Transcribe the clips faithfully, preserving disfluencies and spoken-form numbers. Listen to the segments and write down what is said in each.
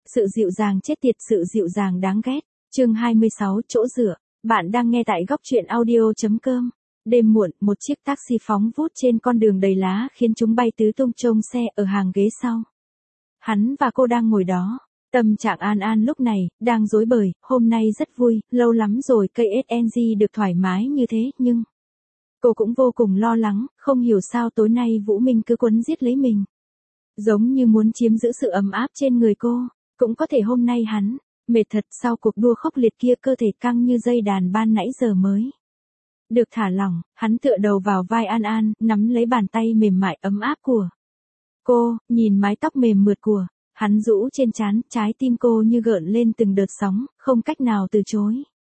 Sự dịu dàng chết tiệt, sự dịu dàng đáng ghét. Chương hai mươi sáu, chỗ dựa. Bạn đang nghe tại góc truyện audio.com. Đêm muộn, một chiếc taxi phóng vút trên con đường đầy lá khiến chúng bay tứ tung trông xe ở hàng ghế sau. Hắn và cô đang ngồi đó. Tâm trạng An An lúc này, đang rối bời, hôm nay rất vui, lâu lắm rồi cây ét en giê được thoải mái như thế, nhưng... Cô cũng vô cùng lo lắng, không hiểu sao tối nay Vũ Minh cứ quấn giết lấy mình. Giống như muốn chiếm giữ sự ấm áp trên người cô, cũng có thể hôm nay hắn, mệt thật sau cuộc đua khốc liệt kia, cơ thể căng như dây đàn ban nãy giờ mới. Được thả lỏng, hắn tựa đầu vào vai An An, nắm lấy bàn tay mềm mại ấm áp của cô, nhìn mái tóc mềm mượt của hắn rũ trên trán, trái tim cô như gợn lên từng đợt sóng, không cách nào từ chối.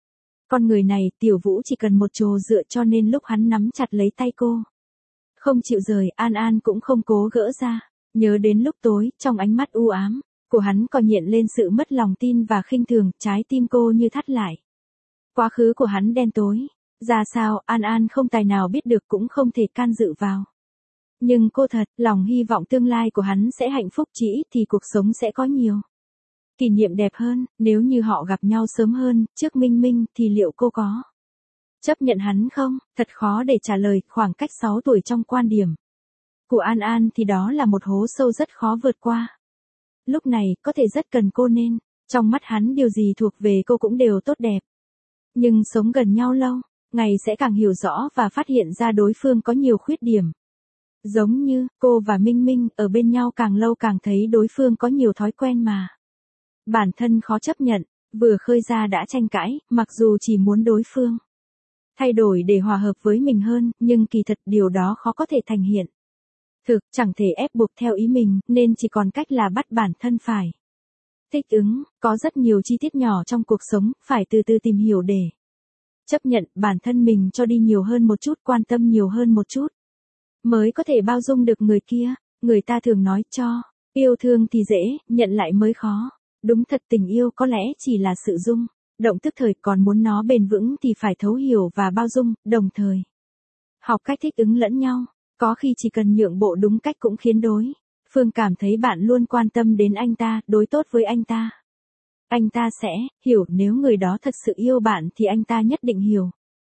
Con người này, Tiểu Vũ chỉ cần một chỗ dựa, cho nên lúc hắn nắm chặt lấy tay cô, không chịu rời, An An cũng không cố gỡ ra. Nhớ đến lúc tối, trong ánh mắt u ám của hắn còn hiện lên sự mất lòng tin và khinh thường, trái tim cô như thắt lại. Quá khứ của hắn đen tối, ra sao, An An không tài nào biết được, cũng không thể can dự vào. Nhưng cô thật lòng hy vọng tương lai của hắn sẽ hạnh phúc, chỉ ít thì cuộc sống sẽ có nhiều kỷ niệm đẹp hơn. Nếu như họ gặp nhau sớm hơn, trước Minh Minh, thì liệu cô có chấp nhận hắn không? Thật khó để trả lời, khoảng cách sáu tuổi trong quan điểm của An An thì đó là một hố sâu rất khó vượt qua. Lúc này, có thể rất cần cô, nên trong mắt hắn điều gì thuộc về cô cũng đều tốt đẹp. Nhưng sống gần nhau lâu, ngày sẽ càng hiểu rõ và phát hiện ra đối phương có nhiều khuyết điểm. Giống như, cô và Minh Minh ở bên nhau càng lâu càng thấy đối phương có nhiều thói quen mà bản thân khó chấp nhận, vừa khơi ra đã tranh cãi, mặc dù chỉ muốn đối phương thay đổi để hòa hợp với mình hơn, nhưng kỳ thật điều đó khó có thể thành hiện thực, chẳng thể ép buộc theo ý mình, nên chỉ còn cách là bắt bản thân phải thích ứng. Có rất nhiều chi tiết nhỏ trong cuộc sống, phải từ từ tìm hiểu để chấp nhận bản thân mình cho đi nhiều hơn một chút, quan tâm nhiều hơn một chút, mới có thể bao dung được người kia. Người ta thường nói cho, yêu thương thì dễ, nhận lại mới khó. Đúng thật, tình yêu có lẽ chỉ là sự dung động tức thời, còn muốn nó bền vững thì phải thấu hiểu và bao dung, đồng thời học cách thích ứng lẫn nhau. Có khi chỉ cần nhượng bộ đúng cách cũng khiến đối phương cảm thấy bạn luôn quan tâm đến anh ta, đối tốt với anh ta. Anh ta sẽ hiểu, nếu người đó thật sự yêu bạn thì anh ta nhất định hiểu.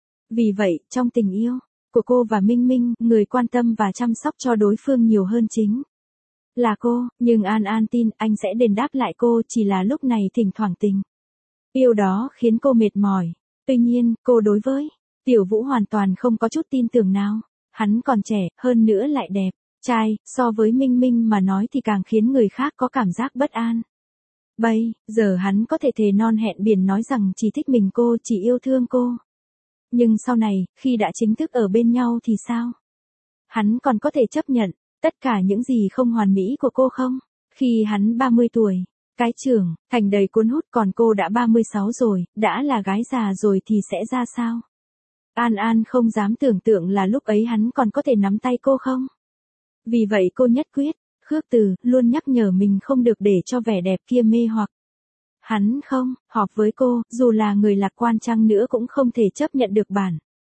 Vì vậy, trong tình yêu của cô và Minh Minh, người quan tâm và chăm sóc cho đối phương nhiều hơn chính là cô. Nhưng An An tin anh sẽ đền đáp lại cô, chỉ là lúc này thỉnh thoảng tình yêu đó khiến cô mệt mỏi. Tuy nhiên, cô đối với Tiểu Vũ hoàn toàn không có chút tin tưởng nào. Hắn còn trẻ, hơn nữa lại đẹp trai, so với Minh Minh mà nói thì càng khiến người khác có cảm giác bất an. Bây giờ hắn có thể thề non hẹn biển nói rằng chỉ thích mình cô, chỉ yêu thương cô. Nhưng sau này, khi đã chính thức ở bên nhau thì sao? Hắn còn có thể chấp nhận tất cả những gì không hoàn mỹ của cô không? Khi hắn ba mươi tuổi, cái trưởng thành đầy cuốn hút, còn cô đã ba mươi sáu rồi, đã là gái già rồi thì sẽ ra sao? An An không dám tưởng tượng là lúc ấy hắn còn có thể nắm tay cô không? Vì vậy cô nhất quyết khước từ, luôn nhắc nhở mình không được để cho vẻ đẹp kia mê hoặc hắn. Không hợp với cô, dù là người lạc quan chăng nữa cũng không thể chấp nhận được bản.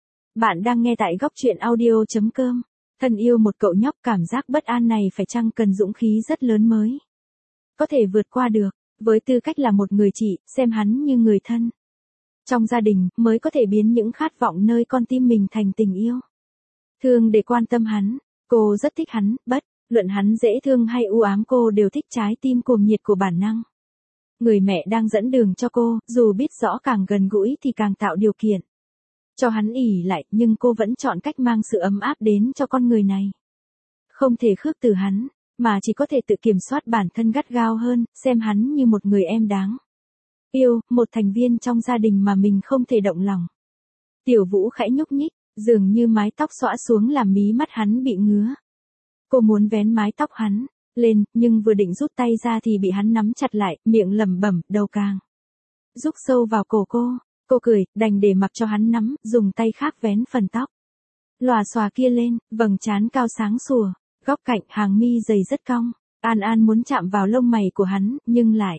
Bạn đang nghe tại góc truyện audio.com. Thân yêu một cậu nhóc, cảm giác bất an này phải chăng cần dũng khí rất lớn mới có thể vượt qua được. Với tư cách là một người chị, xem hắn như người thân trong gia đình, mới có thể biến những khát vọng nơi con tim mình thành tình yêu thương để quan tâm hắn. Cô rất thích hắn, bất luận hắn dễ thương hay u ám, cô đều thích trái tim cuồng nhiệt của bản năng. Người mẹ đang dẫn đường cho cô, dù biết rõ càng gần gũi thì càng tạo điều kiện cho hắn ỷ lại, nhưng cô vẫn chọn cách mang sự ấm áp đến cho con người này. Không thể khước từ hắn, mà chỉ có thể tự kiểm soát bản thân gắt gao hơn, xem hắn như một người em đáng yêu, một thành viên trong gia đình mà mình không thể động lòng. Tiểu Vũ khẽ nhúc nhích, dường như mái tóc xõa xuống làm mí mắt hắn bị ngứa. Cô muốn vén mái tóc hắn lên, nhưng vừa định rút tay ra thì bị hắn nắm chặt lại, miệng lẩm bẩm, đầu càng rúc sâu vào cổ cô. Cô cười, đành để mặc cho hắn nắm, dùng tay khác vén phần tóc lòa xòa kia lên, vầng trán cao sáng sủa, góc cạnh hàng mi dày rất cong. An An muốn chạm vào lông mày của hắn, nhưng lại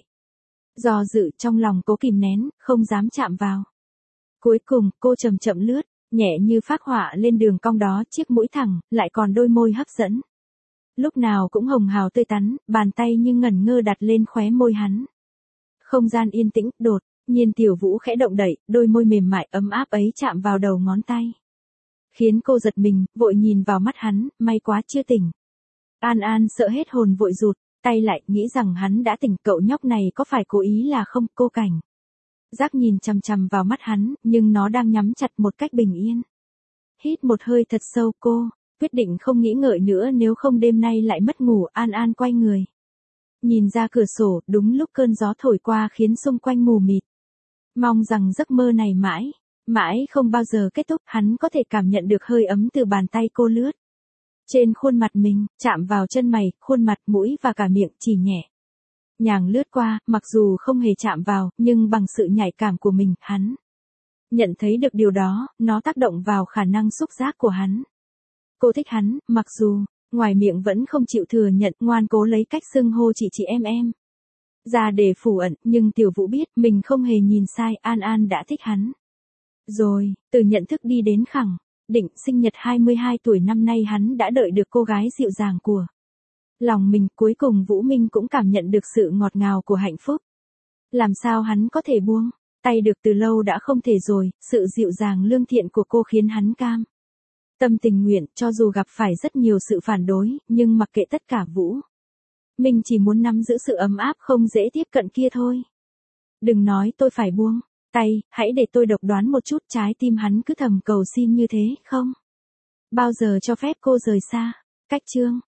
do dự, trong lòng cố kìm nén, không dám chạm vào. Cuối cùng, cô chậm chậm lướt nhẹ như phác họa lên đường cong đó, chiếc mũi thẳng, lại còn đôi môi hấp dẫn. Lúc nào cũng hồng hào tươi tắn, bàn tay như ngẩn ngơ đặt lên khóe môi hắn. Không gian yên tĩnh, đột nhiên Tiểu Vũ khẽ động đậy, đôi môi mềm mại ấm áp ấy chạm vào đầu ngón tay. Khiến cô giật mình, vội nhìn vào mắt hắn, may quá chưa tỉnh. An An sợ hết hồn vội rụt tay lại, nghĩ rằng hắn đã tỉnh, cậu nhóc này có phải cố ý là không, cô cảnh. Giác nhìn chằm chằm vào mắt hắn, nhưng nó đang nhắm chặt một cách bình yên. Hít một hơi thật sâu, cô quyết định không nghĩ ngợi nữa, nếu không đêm nay lại mất ngủ. An An quay người, nhìn ra cửa sổ, đúng lúc cơn gió thổi qua khiến xung quanh mù mịt. Mong rằng giấc mơ này mãi, mãi không bao giờ kết thúc. Hắn có thể cảm nhận được hơi ấm từ bàn tay cô lướt trên khuôn mặt mình, chạm vào chân mày, khuôn mặt, mũi và cả miệng, chỉ nhẹ nhàng lướt qua, mặc dù không hề chạm vào, nhưng bằng sự nhạy cảm của mình, hắn nhận thấy được điều đó, nó tác động vào khả năng xúc giác của hắn. Cô thích hắn, mặc dù ngoài miệng vẫn không chịu thừa nhận, ngoan cố lấy cách xưng hô chị chị em em ra để phủ ẩn, nhưng Tiểu Vũ biết mình không hề nhìn sai, An An đã thích hắn. Rồi, từ nhận thức đi đến khẳng định sinh nhật hai mươi hai tuổi năm nay, hắn đã đợi được cô gái dịu dàng của lòng mình. Cuối cùng Vũ Minh cũng cảm nhận được sự ngọt ngào của hạnh phúc. Làm sao hắn có thể buông tay được, từ lâu đã không thể rồi. Sự dịu dàng lương thiện của cô khiến hắn cam tâm tình nguyện, cho dù gặp phải rất nhiều sự phản đối, nhưng mặc kệ tất cả, Vũ Minh chỉ muốn nắm giữ sự ấm áp không dễ tiếp cận kia thôi. Đừng nói tôi phải buông tay, hãy để tôi độc đoán một chút. Trái tim hắn cứ thầm cầu xin như thế, không bao giờ cho phép cô rời xa. Cách chương